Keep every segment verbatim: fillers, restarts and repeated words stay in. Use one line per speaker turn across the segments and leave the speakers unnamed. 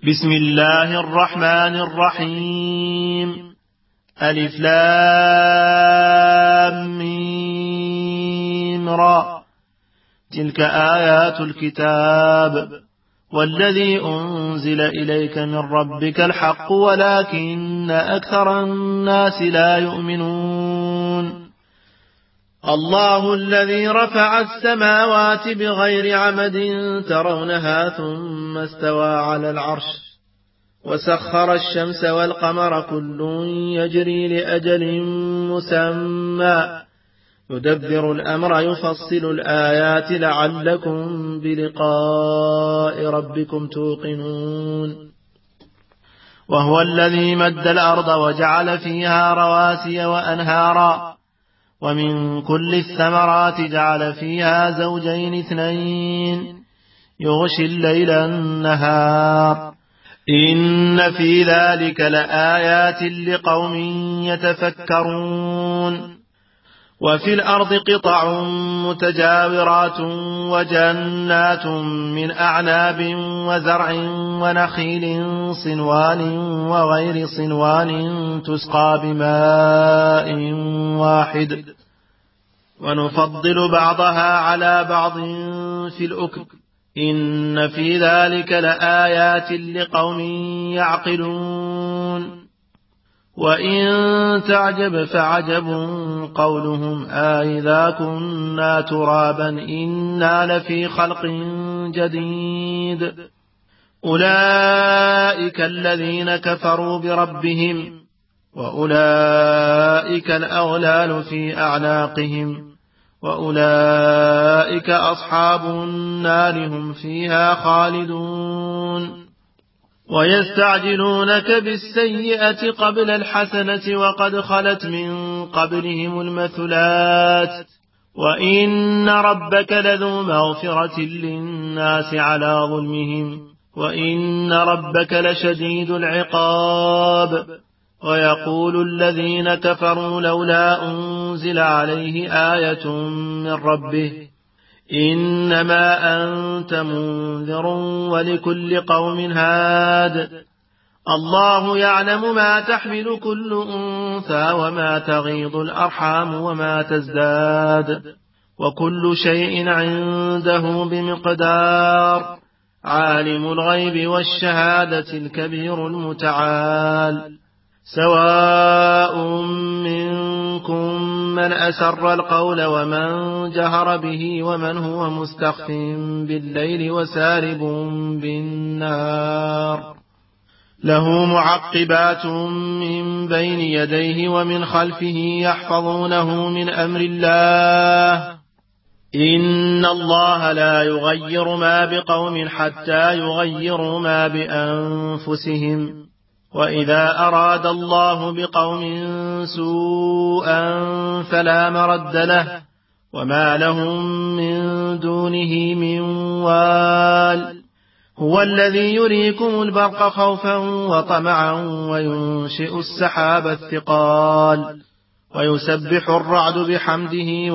بسم الله الرحمن الرحيم. ألف لام ميم را. تلك آيات الكتاب والذي أنزل إليك من ربك الحق ولكن أكثر الناس لا يؤمنون. الله الذي رفع السماوات بغير عمد ترونها ثم استوى على العرش وسخر الشمس والقمر كل يجري لأجل مسمى يدبر الأمر يفصل الآيات لعلكم بلقاء ربكم توقنون. وهو الذي مد الأرض وجعل فيها رواسي وأنهارا ومن كل الثمرات جعل فيها زوجين اثنين يغشي الليل النهار إن في ذلك لآيات لقوم يتفكرون. وفي الأرض قطع متجاورات وجنات من أعناب وزرع ونخيل صنوان وغير صنوان تسقى بماء واحد ونفضل بعضها على بعض في الأكل إن في ذلك لآيات لقوم يعقلون. وإن تعجب فعجب قولهم أإذا كنا ترابا إنا لفي خلق جديد أولئك الذين كفروا بربهم وأولئك الأغلال في أعناقهم وأولئك أصحاب النار هم فيها خالدون. ويستعجلونك بالسيئة قبل الحسنة وقد خلت من قبلهم المثلات وإن ربك لذو مغفرة للناس على ظلمهم وإن ربك لشديد العقاب. ويقول الذين كفروا لولا أنزل عليه آية من ربه إنما أنت منذر ولكل قوم هاد الله يعلم ما تحمل كل أنثى وما تغيض الأرحام وما تزداد وكل شيء عنده بمقدار. عالم الغيب والشهادة الكبير المتعال. سواء منكم من أسر القول ومن جهر به ومن هو مستخف بالليل وسارب بالنار له معقبات من بين يديه ومن خلفه يحفظونه من أمر الله إن الله لا يغير ما بقوم حتى يغيروا ما بأنفسهم وإذا أراد الله بقوم سوءا فلا مرد له وما لهم من دونه من وال. هو الذي يريكم البرق خوفا وطمعا وينشئ السحاب الثقال ويسبح الرعد بحمده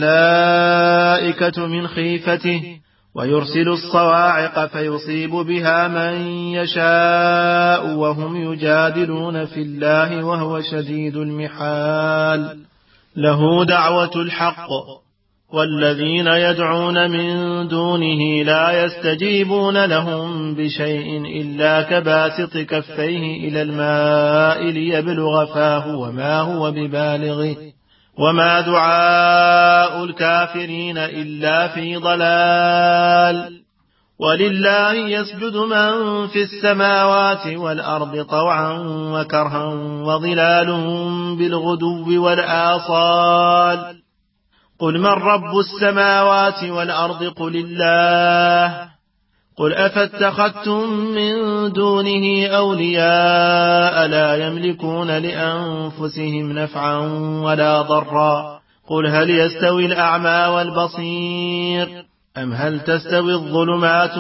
والملائكة من خيفته ويرسل الصواعق فيصيب بها من يشاء وهم يجادلون في الله وهو شديد المحال. له دعوة الحق والذين يدعون من دونه لا يستجيبون لهم بشيء إلا كباسط كفيه إلى الماء ليبلغ فاه وما هو ببالغه وما دعاء الكافرين إلا في ضلال. ولله يسجد من في السماوات والأرض طوعا وكرها وظلالهم بالغدو والآصال. قل من رب السماوات والأرض قل الله. قل أفاتخذتم من دونه أولياء لا يملكون لأنفسهم نفعا ولا ضرا. قل هل يستوي الأعمى والبصير أم هل تستوي الظلمات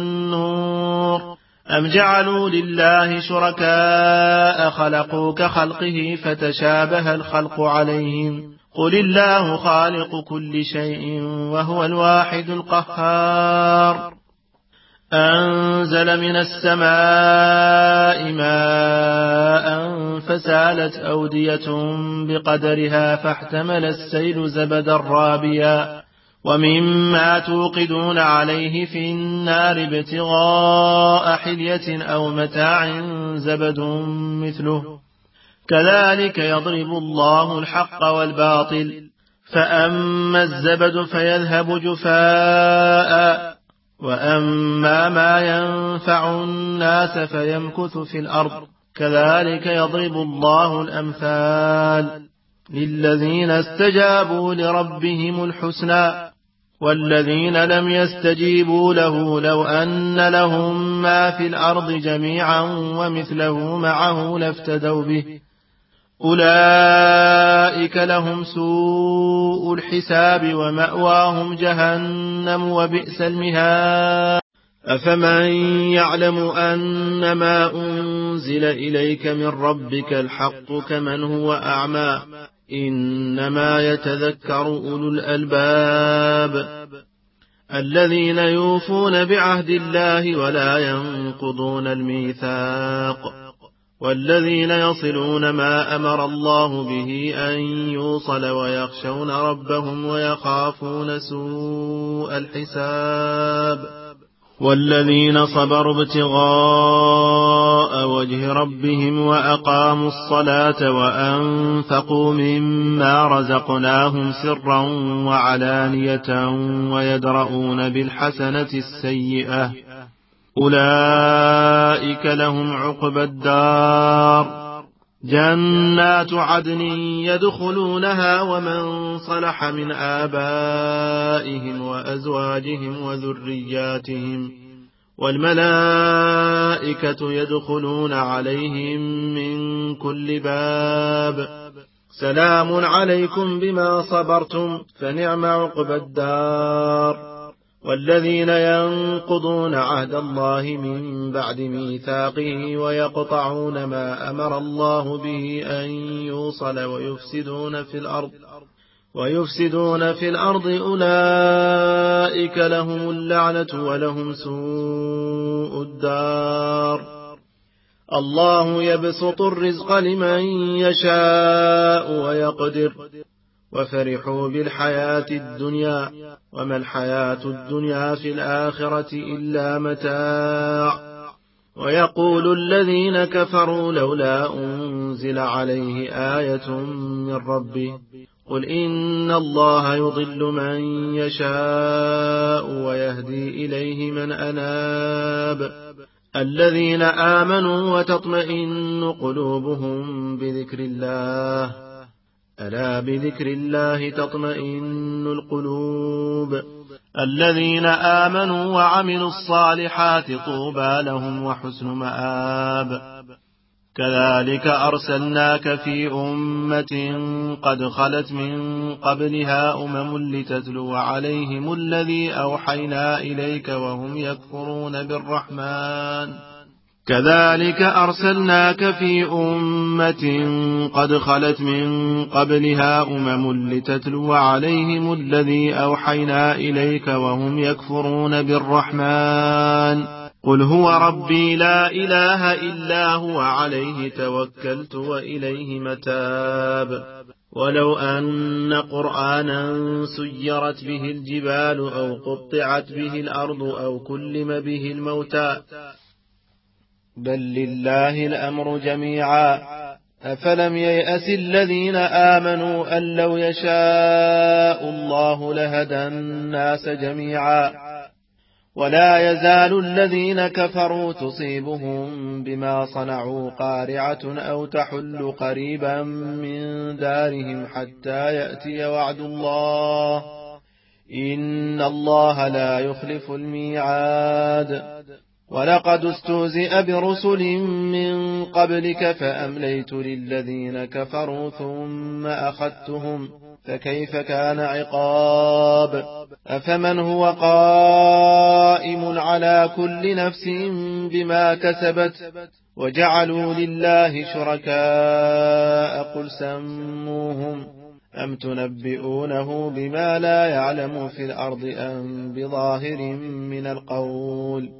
والنور أم جعلوا لله شركاء خلقوا كخلقه فتشابه الخلق عليهم قل الله خالق كل شيء وهو الواحد القهار. أنزل من السماء ماء فسالت أودية بقدرها فاحتمل السيل زبدا رابيا ومما توقدون عليه في النار ابتغاء حلية أو متاع زبد مثله كذلك يضرب الله الحق والباطل فأما الزبد فيذهب جفاء وأما ما ينفع الناس فيمكث في الأرض كذلك يضرب الله الأمثال للذين استجابوا لربهم الحسنى والذين لم يستجيبوا له لو أن لهم ما في الأرض جميعا ومثله معه لافتدوا به أولئك لهم سوء الحساب ومأواهم جهنم وبئس المهاد أفمن يعلم أن ما أنزل إليك من ربك الحق كمن هو أعمى إنما يتذكر أولو الألباب الذين يوفون بعهد الله ولا ينقضون الميثاق والذين يصلون ما أمر الله به أن يوصل ويخشون ربهم ويخافون سوء الحساب والذين صبروا ابتغاء وجه ربهم وأقاموا الصلاة وأنفقوا مما رزقناهم سرا وعلانية ويدرؤون بالحسنة السيئة أولئك لهم عقبى الدار جنات عدن يدخلونها ومن صلح من آبائهم وأزواجهم وذرياتهم والملائكة يدخلون عليهم من كل باب سلام عليكم بما صبرتم فنعم عقبى الدار والذين ينقضون عهد الله من بعد ميثاقه ويقطعون ما أمر الله به أن يوصل ويفسدون في الأرض ويفسدون في الأرض أولئك لهم اللعنة ولهم سوء الدار الله يبسط الرزق لمن يشاء ويقدر وفرحوا بالحياة الدنيا وما الحياة الدنيا في الآخرة إلا متاع ويقول الذين كفروا لولا أنزل عليه آية من ربه قل إن الله يضل من يشاء ويهدي إليه من أناب الذين آمنوا وتطمئن قلوبهم بذكر الله ألا بذكر الله تطمئن القلوب الذين آمنوا وعملوا الصالحات طوبى لهم وحسن مآب كذلك أرسلناك في أمة قد خلت من قبلها أمم لتتلو عليهم الذي أوحينا إليك وهم يكفرون بالرحمن كذلك أرسلناك في أمة قد خلت من قبلها أمم لتتلو عليهم الذي أوحينا إليك وهم يكفرون بالرحمن قل هو ربي لا إله إلا هو عليه توكلت وإليه متاب ولو أن قرآنا سيرت به الجبال أو قطعت به الأرض أو كلم به الموتى بل لله الأمر جميعا أفلم ييأس الذين آمنوا أن لو يشاء الله لهدى الناس جميعا ولا يزال الذين كفروا تصيبهم بما صنعوا قارعة أو تحل قريبا من دارهم حتى يأتي وعد الله إن الله لا يخلف الميعاد ولقد استهزئ برسل من قبلك فأمليت للذين كفروا ثم أخذتهم فكيف كان عقاب أفمن هو قائم على كل نفس بما كسبت وجعلوا لله شركاء قل سموهم أم تنبئونه بما لا يعلم في الأرض أم بظاهر من القول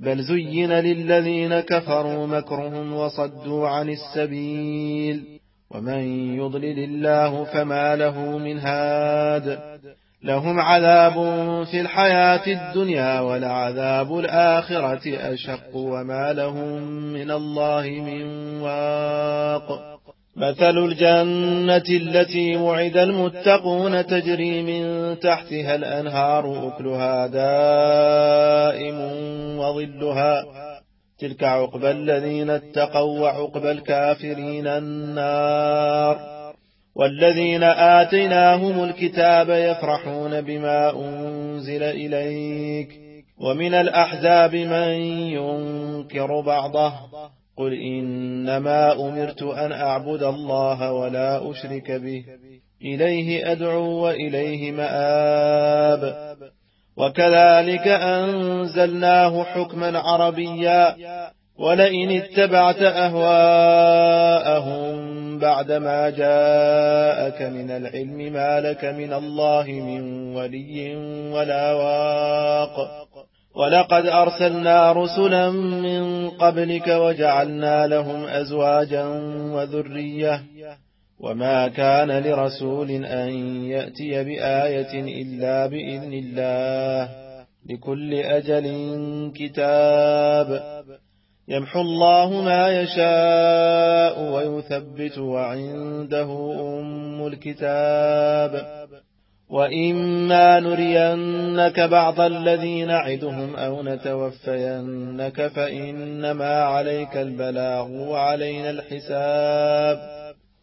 بل زين للذين كفروا مكرهم وصدوا عن السبيل ومن يضلل الله فما له من هاد لهم عذاب في الحياة الدنيا ولعذاب الآخرة أشق وما لهم من الله من واق مثل الجنة التي وعد المتقون تجري من تحتها الأنهار أكلها دائم وظلها تلك عقبى الذين اتقوا وعقبى الكافرين النار والذين آتيناهم الكتاب يفرحون بما أنزل إليك ومن الأحزاب من ينكر بعضه قل إنما أمرت أن أعبد الله ولا أشرك به إليه أدعو وإليه مآب وكذلك أنزلناه حكما عربيا ولئن اتبعت أهواءهم بعدما جاءك من العلم ما لك من الله من ولي ولا واق ولقد أرسلنا رسلا من قبلك وجعلنا لهم أزواجا وذرية وما كان لرسول أن يأتي بآية إلا بإذن الله لكل أجل كتاب يمحو الله ما يشاء ويثبت وعنده أم الكتاب وإما نرينك بعض الذين نعدهم أو نتوفينك فإنما عليك البلاغ وعلينا الحساب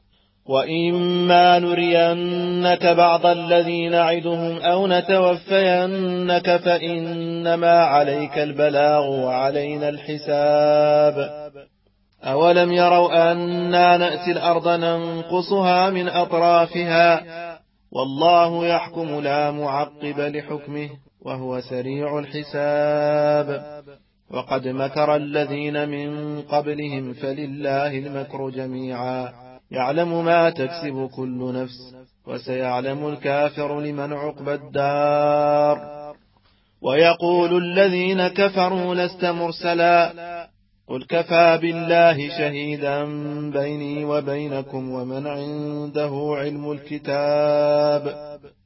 وإما نرينك بعض الذين نعدهم أو نتوفينك فإنما عليك البلاغ وعلينا الحساب أولم يروا أنا نأتي الأرض ننقصها من أطرافها والله يحكم لا معقب لحكمه وهو سريع الحساب وقد مكر الذين من قبلهم فلله المكر جميعا يعلم ما تكسب كل نفس وسيعلم الكافر لمن عقبى الدار ويقول الذين كفروا لست مرسلا قل كفى بالله شهيدا بيني وبينكم ومن عنده علم الكتاب